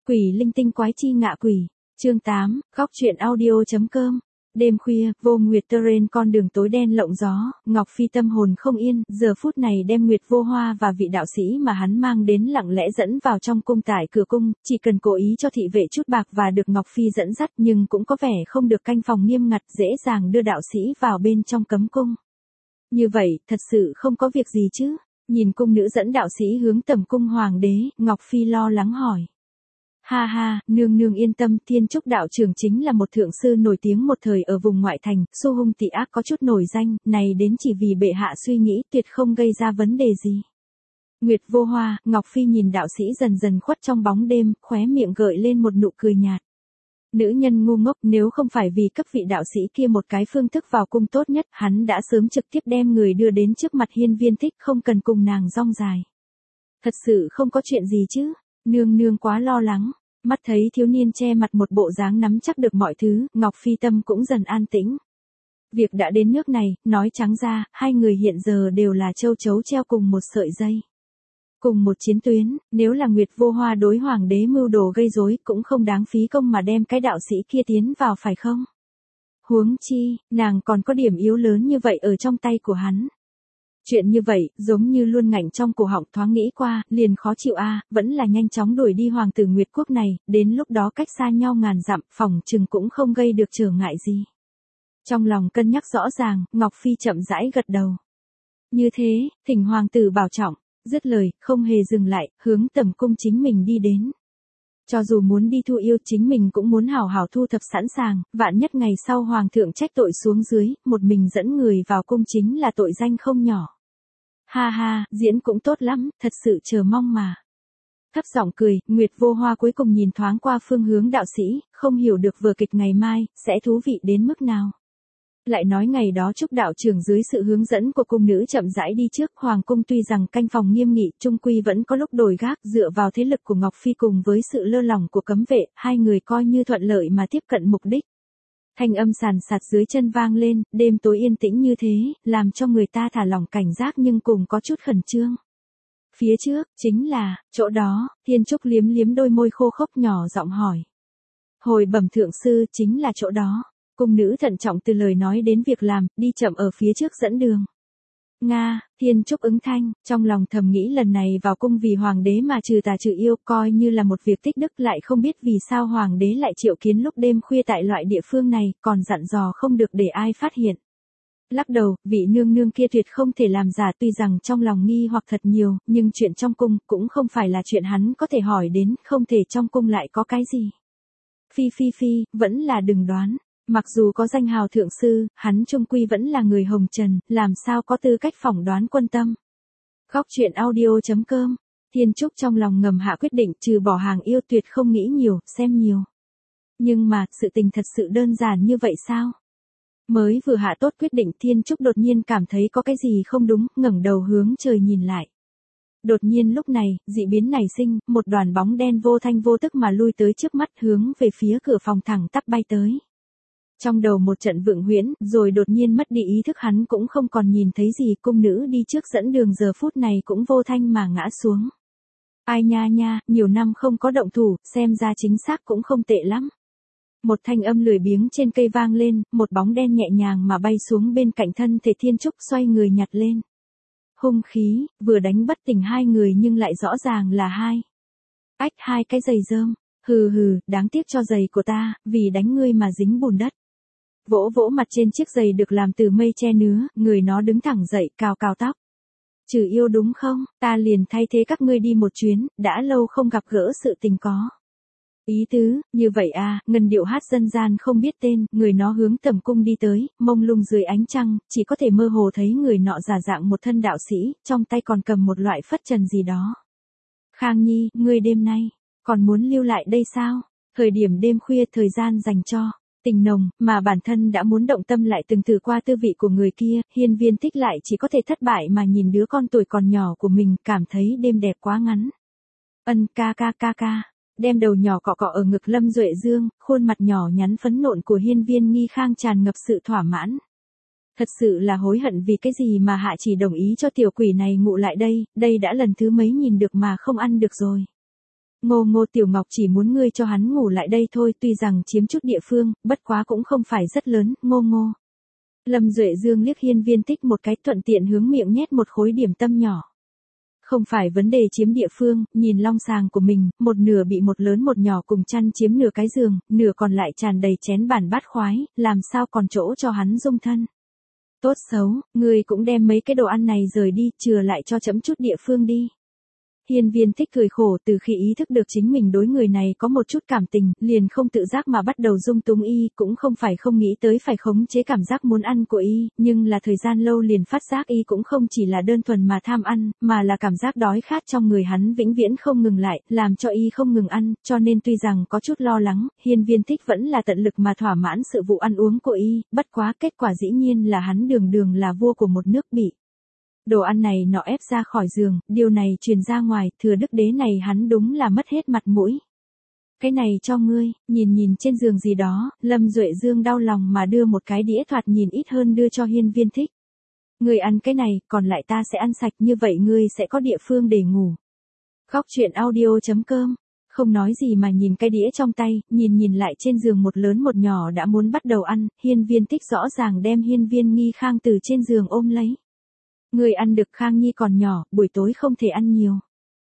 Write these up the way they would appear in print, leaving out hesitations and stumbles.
Quỷ linh tinh quái chi ngạ quỷ. Chương 8, góc truyện audio.com. Đêm khuya, vô nguyệt terrain con đường tối đen lộng gió, Ngọc Phi tâm hồn không yên, giờ phút này đem Nguyệt Vô Hoa và vị đạo sĩ mà hắn mang đến lặng lẽ dẫn vào trong cung tại cửa cung, chỉ cần cố ý cho thị vệ chút bạc và được Ngọc Phi dẫn dắt nhưng cũng có vẻ không được canh phòng nghiêm ngặt, dễ dàng đưa đạo sĩ vào bên trong cấm cung. Như vậy, thật sự không có việc gì chứ? Nhìn cung nữ dẫn đạo sĩ hướng tầm cung hoàng đế, Ngọc Phi lo lắng hỏi. Ha ha, nương nương yên tâm, Thiên Trúc đạo trưởng chính là một thượng sư nổi tiếng một thời ở vùng ngoại thành, xu hung tị ác có chút nổi danh, này đến chỉ vì bệ hạ suy nghĩ tuyệt không gây ra vấn đề gì. Nguyệt Vô Hoa, Ngọc Phi nhìn đạo sĩ dần dần khuất trong bóng đêm, khóe miệng gợi lên một nụ cười nhạt. Nữ nhân ngu ngốc, nếu không phải vì cấp vị đạo sĩ kia một cái phương thức vào cung tốt nhất, hắn đã sớm trực tiếp đem người đưa đến trước mặt Hiên Viên Thích, không cần cùng nàng rong dài. Thật sự không có chuyện gì chứ, nương nương quá lo lắng. Mắt thấy thiếu niên che mặt một bộ dáng nắm chắc được mọi thứ, Ngọc Phi tâm cũng dần an tĩnh. Việc đã đến nước này, nói trắng ra, hai người hiện giờ đều là châu chấu treo cùng một sợi dây. Cùng một chiến tuyến, nếu là Nguyệt Vô Hoa đối hoàng đế mưu đồ gây rối cũng không đáng phí công mà đem cái đạo sĩ kia tiến vào phải không? Huống chi, nàng còn có điểm yếu lớn như vậy ở trong tay của hắn. Chuyện như vậy, giống như luôn ngạnh trong cổ họng, thoáng nghĩ qua, liền khó chịu vẫn là nhanh chóng đuổi đi hoàng tử Nguyệt Quốc này, đến lúc đó cách xa nhau ngàn dặm, phòng chừng cũng không gây được trở ngại gì. Trong lòng cân nhắc rõ ràng, Ngọc Phi chậm rãi gật đầu. Như thế, thỉnh hoàng tử bảo trọng, dứt lời, không hề dừng lại, hướng tầm cung chính mình đi đến. Cho dù muốn đi thu yêu chính mình cũng muốn hảo hảo thu thập sẵn sàng, vạn nhất ngày sau hoàng thượng trách tội xuống dưới, một mình dẫn người vào cung chính là tội danh không nhỏ. Ha ha, diễn cũng tốt lắm, thật sự chờ mong mà. Thấp giọng cười, Nguyệt Vô Hoa cuối cùng nhìn thoáng qua phương hướng đạo sĩ, không hiểu được vở kịch ngày mai, sẽ thú vị đến mức nào. Lại nói ngày đó Trúc đạo trưởng dưới sự hướng dẫn của cung nữ chậm rãi đi trước, hoàng cung tuy rằng canh phòng nghiêm nghị, trung quy vẫn có lúc đổi gác, dựa vào thế lực của Ngọc Phi cùng với sự lơ lỏng của cấm vệ, hai người coi như thuận lợi mà tiếp cận mục đích. Thanh âm sàn sạt dưới chân vang lên, đêm tối yên tĩnh như thế, làm cho người ta thả lỏng cảnh giác nhưng cùng có chút khẩn trương. Phía trước, chính là, chỗ đó, Thiên Trúc liếm liếm đôi môi khô khốc nhỏ giọng hỏi. Hồi bẩm thượng sư, chính là chỗ đó. Cung nữ thận trọng từ lời nói đến việc làm, đi chậm ở phía trước dẫn đường. Nga, Thiên Trúc ứng thanh, trong lòng thầm nghĩ lần này vào cung vì hoàng đế mà trừ tà trừ yêu, coi như là một việc tích đức, lại không biết vì sao hoàng đế lại triệu kiến lúc đêm khuya tại loại địa phương này, còn dặn dò không được để ai phát hiện. Lắc đầu, vị nương nương kia tuyệt không thể làm giả, tuy rằng trong lòng nghi hoặc thật nhiều, nhưng chuyện trong cung cũng không phải là chuyện hắn có thể hỏi đến, không thể trong cung lại có cái gì. Phi, vẫn là đừng đoán. Mặc dù có danh hào thượng sư, hắn chung quy vẫn là người hồng trần, làm sao có tư cách phỏng đoán quân tâm. Góc truyện audio.com. Thiên Trúc trong lòng ngầm hạ quyết định, trừ bỏ hàng yêu tuyệt không nghĩ nhiều, xem nhiều. Nhưng mà, sự tình thật sự đơn giản như vậy sao? Mới vừa hạ tốt quyết định, Thiên Trúc đột nhiên cảm thấy có cái gì không đúng, ngẩng đầu hướng trời nhìn lại. Đột nhiên lúc này, dị biến nảy sinh, một đoàn bóng đen vô thanh vô tức mà lui tới trước mắt, hướng về phía cửa phòng thẳng tắp bay tới. Trong đầu một trận vượng huyễn, rồi đột nhiên mất đi ý thức, hắn cũng không còn nhìn thấy gì, cung nữ đi trước dẫn đường giờ phút này cũng vô thanh mà ngã xuống. Ai nha, nhiều năm không có động thủ, xem ra chính xác cũng không tệ lắm. Một thanh âm lười biếng trên cây vang lên, một bóng đen nhẹ nhàng mà bay xuống bên cạnh thân thể Thiên Trúc, xoay người nhặt lên. Hung khí, vừa đánh bất tỉnh hai người nhưng lại rõ ràng là hai cái giày rơm. Hừ, đáng tiếc cho giày của ta, vì đánh ngươi mà dính bùn đất. Vỗ vỗ mặt trên chiếc giày được làm từ mây che nứa, người nó đứng thẳng dậy, cào tóc. Trừ yêu đúng không, ta liền thay thế các ngươi đi một chuyến, đã lâu không gặp gỡ sự tình có. Ý tứ, như vậy ngân điệu hát dân gian không biết tên, người nó hướng tầm cung đi tới, mông lung dưới ánh trăng, chỉ có thể mơ hồ thấy người nọ giả dạng một thân đạo sĩ, trong tay còn cầm một loại phất trần gì đó. Khang Nhi, ngươi đêm nay, còn muốn lưu lại đây sao? Thời điểm đêm khuya thời gian dành cho tình nồng, mà bản thân đã muốn động tâm lại từng thử qua tư vị của người kia, Hiên Viên Thích lại chỉ có thể thất bại mà nhìn đứa con tuổi còn nhỏ của mình, cảm thấy đêm đẹp quá ngắn. Ân ca, đem đầu nhỏ cọ ở ngực Lâm Duệ Dương, khuôn mặt nhỏ nhắn phấn nộn của Hiên Viên Nghi Khang tràn ngập sự thỏa mãn. Thật sự là hối hận vì cái gì mà hạ chỉ đồng ý cho tiểu quỷ này ngụ lại đây đã lần thứ mấy nhìn được mà không ăn được rồi. Ngô Ngô Tiểu Ngọc chỉ muốn ngươi cho hắn ngủ lại đây thôi, tuy rằng chiếm chút địa phương, bất quá cũng không phải rất lớn, Ngô Ngô. Lâm Duệ Dương liếc Hiên Viên Tích một cái, thuận tiện hướng miệng nhét một khối điểm tâm nhỏ. Không phải vấn đề chiếm địa phương, nhìn long sàng của mình, một nửa bị một lớn một nhỏ cùng chăn chiếm nửa cái giường, nửa còn lại tràn đầy chén bàn bát khoái, làm sao còn chỗ cho hắn dung thân. Tốt xấu, ngươi cũng đem mấy cái đồ ăn này rời đi, chừa lại cho chấm chút địa phương đi. Hiên Viên Tích cười khổ, từ khi ý thức được chính mình đối người này có một chút cảm tình, liền không tự giác mà bắt đầu dung túng y, cũng không phải không nghĩ tới phải khống chế cảm giác muốn ăn của y, nhưng là thời gian lâu liền phát giác y cũng không chỉ là đơn thuần mà tham ăn, mà là cảm giác đói khát trong người hắn vĩnh viễn không ngừng lại, làm cho y không ngừng ăn, cho nên tuy rằng có chút lo lắng, Hiên Viên Tích vẫn là tận lực mà thỏa mãn sự vụ ăn uống của y, bất quá kết quả dĩ nhiên là hắn đường đường là vua của một nước bị đồ ăn này nọ ép ra khỏi giường, điều này truyền ra ngoài, thừa đức đế này hắn đúng là mất hết mặt mũi. Cái này cho ngươi, nhìn trên giường gì đó, Lâm Duệ Dương đau lòng mà đưa một cái đĩa thoạt nhìn ít hơn đưa cho Hiên Viên Tích. Ngươi ăn cái này, còn lại ta sẽ ăn sạch, như vậy ngươi sẽ có địa phương để ngủ. Góc truyện audio.com. Không nói gì mà nhìn cái đĩa trong tay, nhìn lại trên giường một lớn một nhỏ đã muốn bắt đầu ăn, Hiên Viên Tích rõ ràng đem Hiên Viên Nghi Khang từ trên giường ôm lấy. Người ăn được, Khang Nhi còn nhỏ, buổi tối không thể ăn nhiều.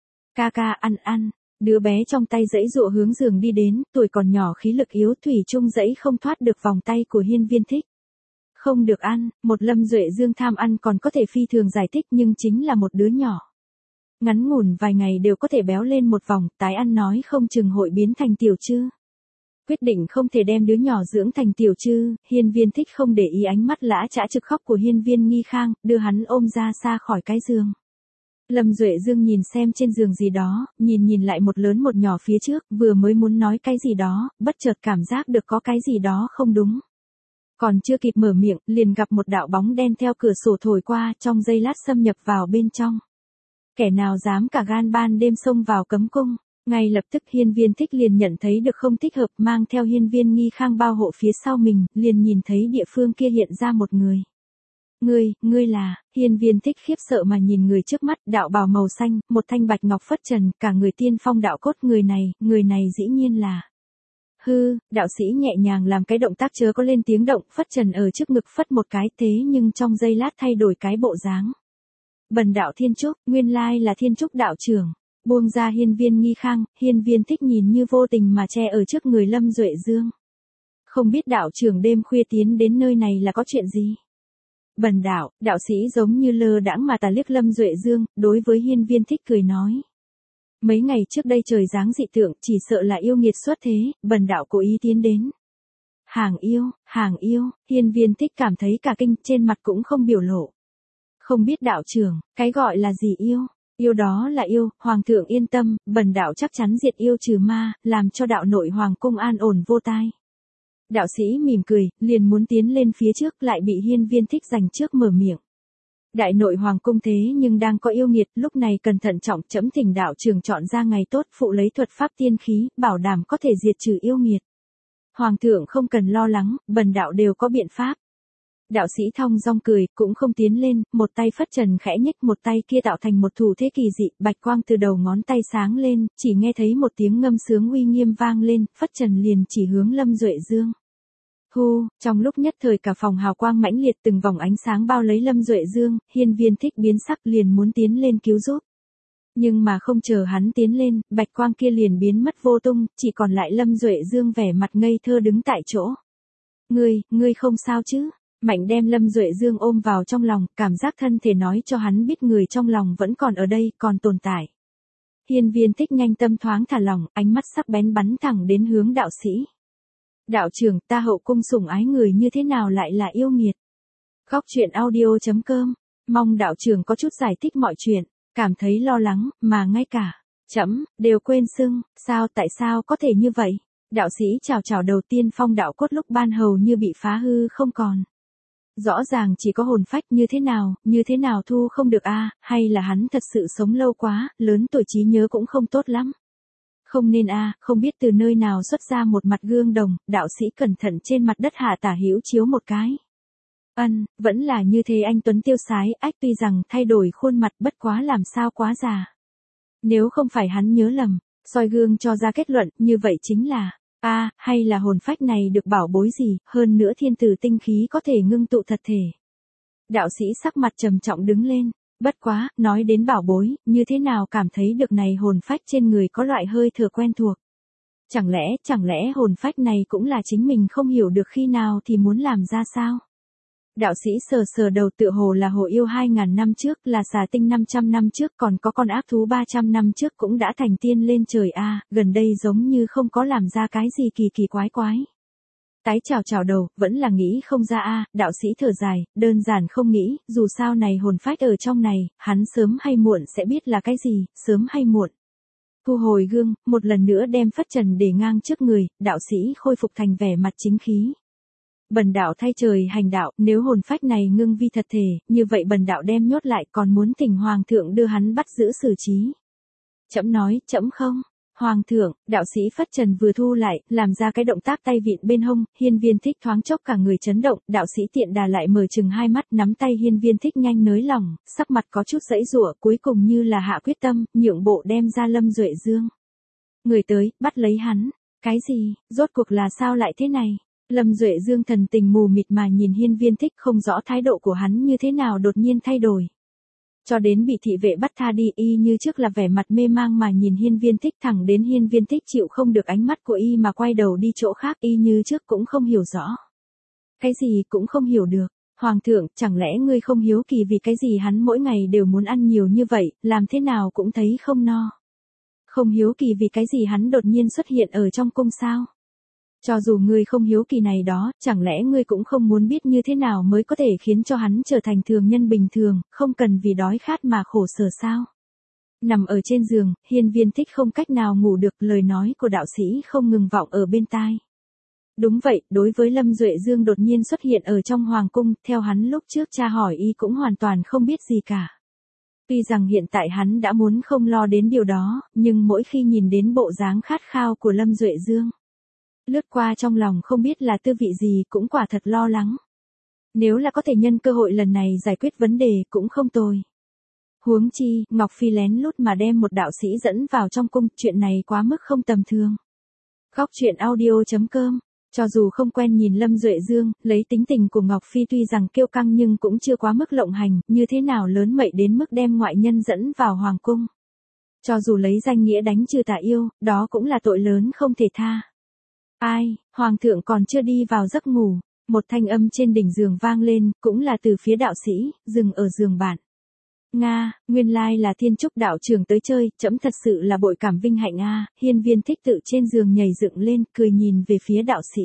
Ca ca ăn. Đứa bé trong tay giãy giụa hướng giường đi đến, tuổi còn nhỏ khí lực yếu, thủy chung giãy không thoát được vòng tay của Hiên Viên Tích. Không được ăn, một Lâm Duệ Dương tham ăn còn có thể phi thường giải thích, nhưng chính là một đứa nhỏ. Ngắn ngủn vài ngày đều có thể béo lên một vòng, tái ăn nói không chừng hội biến thành tiểu trư. Quyết định không thể đem đứa nhỏ dưỡng thành tiểu trư, Hiên Viên Tích không để ý ánh mắt lã chã trực khóc của Hiên Viên Nghi Khang, đưa hắn ôm ra xa khỏi cái giường. Lâm Duệ Dương nhìn xem trên giường gì đó, nhìn lại một lớn một nhỏ phía trước, vừa mới muốn nói cái gì đó, bất chợt cảm giác được có cái gì đó không đúng. Còn chưa kịp mở miệng, liền gặp một đạo bóng đen theo cửa sổ thổi qua, trong giây lát xâm nhập vào bên trong. Kẻ nào dám cả gan ban đêm xông vào cấm cung. Ngay lập tức Hiên Viên Tích liền nhận thấy được không thích hợp, mang theo Hiên Viên Nghi Khang bao hộ phía sau mình, liền nhìn thấy địa phương kia hiện ra một người. Ngươi là, Hiên Viên Tích khiếp sợ mà nhìn người trước mắt, đạo bào màu xanh, một thanh bạch ngọc phất trần, cả người tiên phong đạo cốt, người này dĩ nhiên là. Đạo sĩ nhẹ nhàng làm cái động tác chớ có lên tiếng động, phất trần ở trước ngực phất một cái, thế nhưng trong giây lát thay đổi cái bộ dáng. Bần đạo Thiên Trúc, nguyên lai là Thiên Trúc đạo trưởng. Buông ra Hiên Viên Nghi Khang, Hiên Viên Tích nhìn như vô tình mà che ở trước người Lâm Duệ Dương. Không biết đạo trưởng đêm khuya tiến đến nơi này là có chuyện gì? Bần đạo, đạo sĩ giống như lơ đãng mà tà liếc Lâm Duệ Dương, đối với Hiên Viên Tích cười nói. Mấy ngày trước đây trời giáng dị tượng, chỉ sợ là yêu nghiệt xuất thế, bần đạo cố ý tiến đến. Hàng yêu, Hiên Viên Tích cảm thấy cả kinh, trên mặt cũng không biểu lộ. Không biết đạo trưởng, cái gọi là gì yêu? Yêu đó là yêu, hoàng thượng yên tâm, bần đạo chắc chắn diệt yêu trừ ma, làm cho đạo nội hoàng cung an ổn vô tai. Đạo sĩ mỉm cười, liền muốn tiến lên phía trước, lại bị Hiên Viên Tích giành trước mở miệng. Đại nội hoàng cung thế nhưng đang có yêu nghiệt, lúc này cần thận trọng, trẫm thỉnh đạo trưởng chọn ra ngày tốt, phụ lấy thuật pháp tiên khí, bảo đảm có thể diệt trừ yêu nghiệt. Hoàng thượng không cần lo lắng, bần đạo đều có biện pháp. Đạo sĩ thong dong cười, cũng không tiến lên, một tay phất trần khẽ nhếch, một tay kia tạo thành một thủ thế kỳ dị, bạch quang từ đầu ngón tay sáng lên, chỉ nghe thấy một tiếng ngâm sướng uy nghiêm vang lên, phất trần liền chỉ hướng Lâm Duệ Dương. Trong lúc nhất thời cả phòng hào quang mãnh liệt, từng vòng ánh sáng bao lấy Lâm Duệ Dương, Hiên Viên Tích biến sắc liền muốn tiến lên cứu giúp. Nhưng mà không chờ hắn tiến lên, bạch quang kia liền biến mất vô tung, chỉ còn lại Lâm Duệ Dương vẻ mặt ngây thơ đứng tại chỗ. Ngươi không sao chứ? Mạnh đem Lâm Duệ Dương ôm vào trong lòng, cảm giác thân thể nói cho hắn biết người trong lòng vẫn còn ở đây, còn tồn tại. Hiên Viên Tích nhanh tâm thoáng thả lòng, ánh mắt sắc bén bắn thẳng đến hướng đạo sĩ. Đạo trưởng, ta hậu cung sủng ái người như thế nào lại là yêu nghiệt? Góc truyện audio.com, mong đạo trưởng có chút giải thích mọi chuyện, cảm thấy lo lắng, mà ngay cả trẫm đều quên xưng, tại sao có thể như vậy? Đạo sĩ chào đầu tiên phong đạo cốt lúc ban hầu như bị phá hư không còn. Rõ ràng chỉ có hồn phách, như thế nào thu không được hay là hắn thật sự sống lâu quá, lớn tuổi trí nhớ cũng không tốt lắm. Không nên không biết từ nơi nào xuất ra một mặt gương đồng, đạo sĩ cẩn thận trên mặt đất hạ tả hữu chiếu một cái. Vẫn là như thế anh tuấn tiêu sái, tuy rằng thay đổi khuôn mặt, bất quá làm sao quá già. Nếu không phải hắn nhớ lầm, Soi gương cho ra kết luận, như vậy chính là, hay là hồn phách này được bảo bối gì, hơn nữa thiên tử tinh khí có thể ngưng tụ thật thể. Đạo sĩ sắc mặt trầm trọng đứng lên, bất quá, nói đến bảo bối, như thế nào cảm thấy được này hồn phách trên người có loại hơi thở quen thuộc. Chẳng lẽ hồn phách này cũng là chính mình không hiểu được khi nào thì muốn làm ra sao? Đạo sĩ sờ sờ đầu tựa hồ là hồ yêu 2.000 năm trước, là xà tinh 500 năm trước, còn có con ác thú 300 năm trước cũng đã thành tiên lên trời gần đây giống như không có làm ra cái gì kỳ kỳ quái quái. Tái chào đầu, vẫn là nghĩ không ra đạo sĩ thở dài, đơn giản không nghĩ, dù sao này hồn phách ở trong này, hắn sớm hay muộn sẽ biết là cái gì, sớm hay muộn. Thu hồi gương, một lần nữa đem phất trần để ngang trước người, đạo sĩ khôi phục thành vẻ mặt chính khí. Bần đạo thay trời hành đạo, nếu hồn phách này ngưng vi thật thể, như vậy bần đạo đem nhốt lại, còn muốn thỉnh hoàng thượng đưa hắn bắt giữ xử trí. Trẫm nói, trẫm không. Hoàng thượng, đạo sĩ phất trần vừa thu lại, làm ra cái động tác tay vịn bên hông, Hiên Viên Thích thoáng chốc cả người chấn động, đạo sĩ tiện đà lại mở chừng hai mắt, nắm tay Hiên Viên Thích nhanh nới lỏng, sắc mặt có chút giãy giụa, cuối cùng như là hạ quyết tâm, nhượng bộ đem ra Lâm Duệ Dương. Người tới, bắt lấy hắn. Cái gì, rốt cuộc là sao lại thế này? Lâm Duệ Dương thần tình mù mịt mà nhìn Hiên Viên Thích, không rõ thái độ của hắn như thế nào đột nhiên thay đổi. Cho đến bị thị vệ bắt tha đi, y như trước là vẻ mặt mê mang mà nhìn Hiên Viên Thích, thẳng đến Hiên Viên Thích chịu không được ánh mắt của y mà quay đầu đi chỗ khác, y như trước cũng không hiểu rõ. Cái gì cũng không hiểu được. Hoàng thượng, chẳng lẽ ngươi không hiếu kỳ vì cái gì hắn mỗi ngày đều muốn ăn nhiều như vậy, làm thế nào cũng thấy không no. Không hiếu kỳ vì cái gì hắn đột nhiên xuất hiện ở trong cung sao? Cho dù ngươi không hiếu kỳ này đó, chẳng lẽ ngươi cũng không muốn biết như thế nào mới có thể khiến cho hắn trở thành thường nhân bình thường, không cần vì đói khát mà khổ sở sao? Nằm ở trên giường, Hiên Viên Thích không cách nào ngủ được, lời nói của đạo sĩ không ngừng vọng ở bên tai. Đúng vậy, đối với Lâm Duệ Dương đột nhiên xuất hiện ở trong hoàng cung, theo hắn lúc trước tra hỏi y cũng hoàn toàn không biết gì cả. Tuy rằng hiện tại hắn đã muốn không lo đến điều đó, nhưng mỗi khi nhìn đến bộ dáng khát khao của Lâm Duệ Dương, lướt qua trong lòng không biết là tư vị gì, cũng quả thật lo lắng. Nếu là có thể nhân cơ hội lần này giải quyết vấn đề cũng không tồi. Huống chi, Ngọc Phi lén lút mà đem một đạo sĩ dẫn vào trong cung, chuyện này quá mức không tầm thường. Góc truyện audio.com. Cho dù không quen nhìn Lâm Duệ Dương, lấy tính tình của Ngọc Phi tuy rằng kiêu căng nhưng cũng chưa quá mức lộng hành, như thế nào lớn mậy đến mức đem ngoại nhân dẫn vào hoàng cung. Cho dù lấy danh nghĩa đánh trừ tà yêu, đó cũng là tội lớn không thể tha. Hoàng thượng còn chưa đi vào giấc ngủ, một thanh âm trên đỉnh giường vang lên, cũng là từ phía đạo sĩ, dừng ở giường bạn. Nga, nguyên lai là Thiên Trúc đạo trưởng tới chơi, trẫm thật sự là bội cảm vinh hạnh Hiên Viên Thích tự trên giường nhảy dựng lên, cười nhìn về phía đạo sĩ.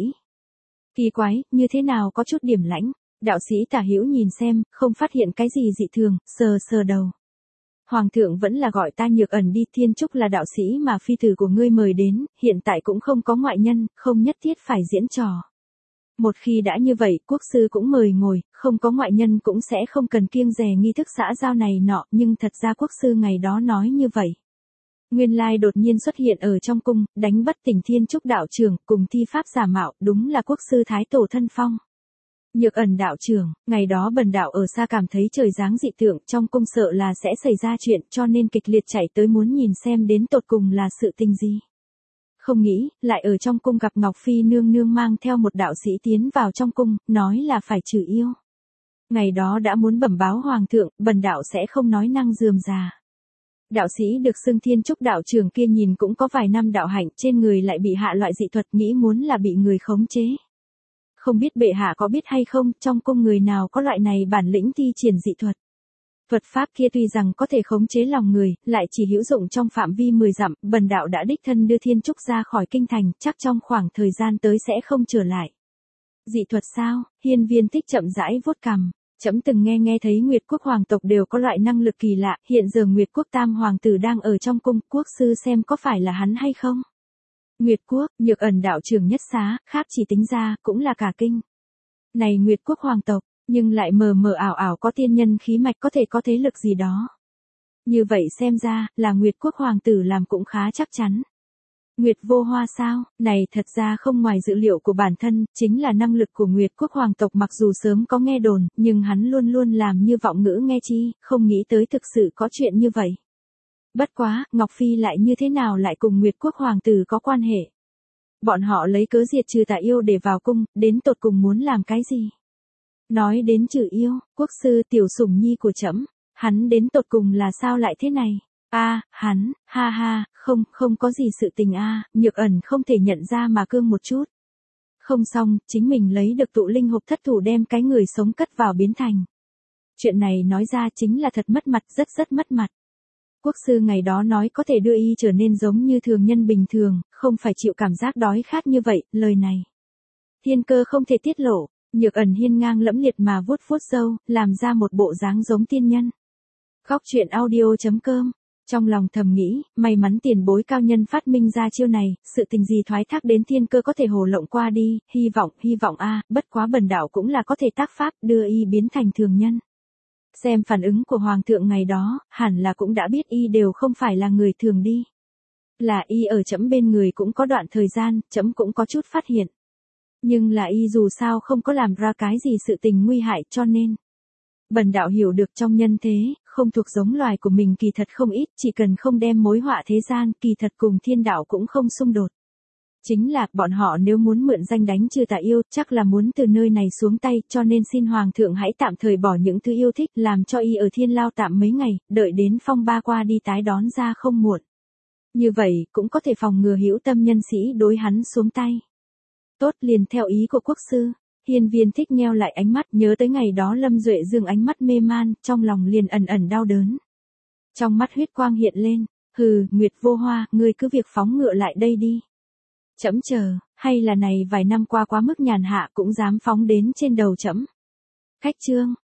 Kỳ quái, như thế nào có chút điểm lãnh, đạo sĩ Tả Hữu nhìn xem, không phát hiện cái gì dị thường, sờ đầu. Hoàng thượng vẫn là gọi ta Nhược Ẩn đi, Thiên Trúc là đạo sĩ mà phi tử của ngươi mời đến, hiện tại cũng không có ngoại nhân, không nhất thiết phải diễn trò. Một khi đã như vậy, quốc sư cũng mời ngồi, không có ngoại nhân cũng sẽ không cần kiêng dè nghi thức xã giao này nọ, nhưng thật ra quốc sư ngày đó nói như vậy. Nguyên lai đột nhiên xuất hiện ở trong cung, đánh bất tỉnh Thiên Trúc đạo trưởng, cùng thi pháp giả mạo, đúng là quốc sư Thái Tổ thân phong. Nhược Ẩn đạo trưởng, ngày đó bần đạo ở xa cảm thấy trời giáng dị tượng, trong cung sợ là sẽ xảy ra chuyện, cho nên kịch liệt chạy tới muốn nhìn xem đến tột cùng là sự tình gì. Không nghĩ, lại ở trong cung gặp Ngọc Phi nương nương mang theo một đạo sĩ tiến vào trong cung, nói là phải trừ yêu. Ngày đó đã muốn bẩm báo hoàng thượng, bần đạo sẽ không nói năng rườm rà. Đạo sĩ được xưng Thiên Trúc đạo trưởng kia nhìn cũng có vài năm đạo hạnh, trên người lại bị hạ loại dị thuật, nghĩ muốn là bị người khống chế. Không biết bệ hạ có biết hay không, trong cung người nào có loại này bản lĩnh thi triển dị thuật. Thuật pháp kia tuy rằng có thể khống chế lòng người, lại chỉ hữu dụng trong phạm vi 10 dặm, bần đạo đã đích thân đưa Thiên Trúc ra khỏi kinh thành, chắc trong khoảng thời gian tới sẽ không trở lại. Dị thuật sao? Hiên Viên Thích chậm rãi vuốt cằm. Trẫm từng nghe thấy Nguyệt Quốc hoàng tộc đều có loại năng lực kỳ lạ, hiện giờ Nguyệt Quốc tam hoàng tử đang ở trong cung, quốc sư xem có phải là hắn hay không? Nguyệt Quốc, Nhược Ẩn đạo trưởng nhất xá, khác chỉ tính ra, cũng là cả kinh. Này Nguyệt Quốc hoàng tộc, nhưng lại mờ mờ ảo có tiên nhân khí mạch, có thể có thế lực gì đó. Như vậy xem ra, là Nguyệt Quốc hoàng tử làm cũng khá chắc chắn. Nguyệt Vô Hoa sao? Này thật ra không ngoài dự liệu của bản thân, chính là năng lực của Nguyệt Quốc hoàng tộc, mặc dù sớm có nghe đồn, nhưng hắn luôn luôn làm như vọng ngữ nghe chi, không nghĩ tới thực sự có chuyện như vậy. Bất quá, Ngọc Phi lại như thế nào lại cùng Nguyệt Quốc hoàng tử có quan hệ? Bọn họ lấy cớ diệt trừ Tạ Yêu để vào cung, đến tột cùng muốn làm cái gì? Nói đến trừ yêu, quốc sư tiểu sủng nhi của trẫm, hắn đến tột cùng là sao lại thế này? Hắn, ha ha, không có gì sự tình Nhược Ẩn không thể nhận ra mà cương một chút. Không xong, chính mình lấy được tụ linh hộp thất thủ đem cái người sống cất vào biến thành. Chuyện này nói ra chính là thật mất mặt, rất mất mặt. Quốc sư ngày đó nói có thể đưa y trở nên giống như thường nhân bình thường, không phải chịu cảm giác đói khát như vậy, lời này. Thiên cơ không thể tiết lộ, Nhược Ẩn hiên ngang lẫm liệt mà vuốt râu, làm ra một bộ dáng giống tiên nhân. Góc truyện audio.com, trong lòng thầm nghĩ, may mắn tiền bối cao nhân phát minh ra chiêu này, sự tình gì thoái thác đến thiên cơ có thể hồ lộng qua đi, hy vọng bất quá bần đạo cũng là có thể tác pháp đưa y biến thành thường nhân. Xem phản ứng của hoàng thượng ngày đó, hẳn là cũng đã biết y đều không phải là người thường đi. Là y ở trẫm bên người cũng có đoạn thời gian, trẫm cũng có chút phát hiện. Nhưng là y dù sao không có làm ra cái gì sự tình nguy hại cho nên. Bần đạo hiểu được trong nhân thế, không thuộc giống loài của mình kỳ thật không ít, chỉ cần không đem mối họa thế gian, kỳ thật cùng thiên đạo cũng không xung đột. Chính là, bọn họ nếu muốn mượn danh đánh trừ Tạ Yêu, chắc là muốn từ nơi này xuống tay, cho nên xin hoàng thượng hãy tạm thời bỏ những thứ yêu thích, làm cho y ở thiên lao tạm mấy ngày, đợi đến phong ba qua đi tái đón ra không muộn. Như vậy, cũng có thể phòng ngừa hữu tâm nhân sĩ đối hắn xuống tay. Tốt, liền theo ý của quốc sư. Hiên Viên Thích nheo lại ánh mắt, nhớ tới ngày đó Lâm Duệ Dương ánh mắt mê man, trong lòng liền ẩn đau đớn. Trong mắt huyết quang hiện lên, hừ, Nguyệt Vô Hoa, ngươi cứ việc phóng ngựa lại đây đi. Trẫm chờ, hay là này vài năm qua quá mức nhàn hạ cũng dám phóng đến trên đầu trẫm. Khách chương.